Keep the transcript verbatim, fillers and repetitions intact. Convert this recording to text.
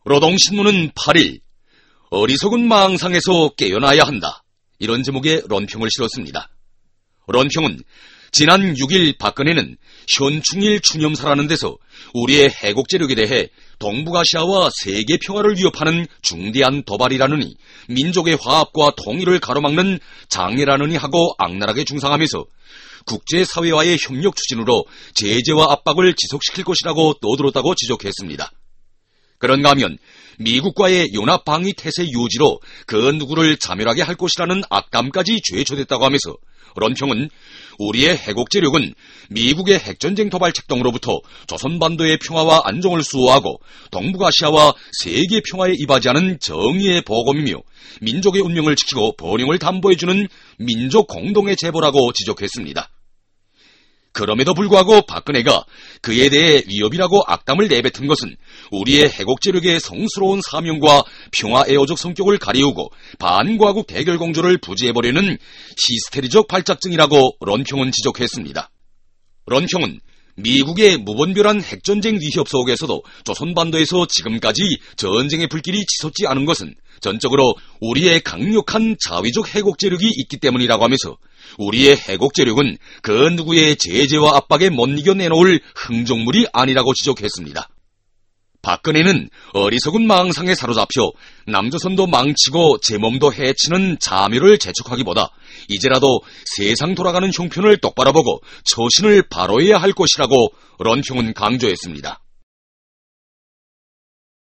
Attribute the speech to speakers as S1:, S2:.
S1: 노동신문은 팔 일 어리석은 망상에서 깨어나야 한다, 이런 제목의 런평을 실었습니다. 런평은 지난 육 일 박근혜는 현충일 추념사라는 데서 우리의 해곡제력에 대해 동북아시아와 세계 평화를 위협하는 중대한 도발이라느니 민족의 화합과 통일을 가로막는 장애라느니 하고 악랄하게 중상하면서 국제사회와의 협력 추진으로 제재와 압박을 지속시킬 것이라고 떠들었다고 지적했습니다. 그런가 하면 미국과의 연합방위 태세 유지로 그 누구를 자멸하게 할 것이라는 악담까지 죄초됐다고 하면서 런평은 우리의 해곡제력은 미국의 핵전쟁 도발책 등으로부터 조선반도의 평화와 안정을 수호하고 동북아시아와 세계 평화에 이바지하는 정의의 보검이며 민족의 운명을 지키고 번영을 담보해주는 민족 공동의 제보라고 지적했습니다. 그럼에도 불구하고 박근혜가 그에 대해 위협이라고 악담을 내뱉은 것은 우리의 해곡제력의 성스러운 사명과 평화애호적 성격을 가리우고 반과국 대결 공조를 부지해버리는 히스테리적 발작증이라고 런평은 지적했습니다. 런평은 미국의 무분별한 핵전쟁 위협 속에서도 조선반도에서 지금까지 전쟁의 불길이 치솟지 않은 것은 전적으로 우리의 강력한 자위적 해곡제력이 있기 때문이라고 하면서 우리의 해곡제력은 그 누구의 제재와 압박에 못 이겨내놓을 흥종물이 아니라고 지적했습니다. 박근혜는 어리석은 망상에 사로잡혀 남조선도 망치고 제 몸도 해치는 자묘를 재촉하기보다 이제라도 세상 돌아가는 형편을 똑바로 보고 처신을 바로해야 할 것이라고 런평은 강조했습니다.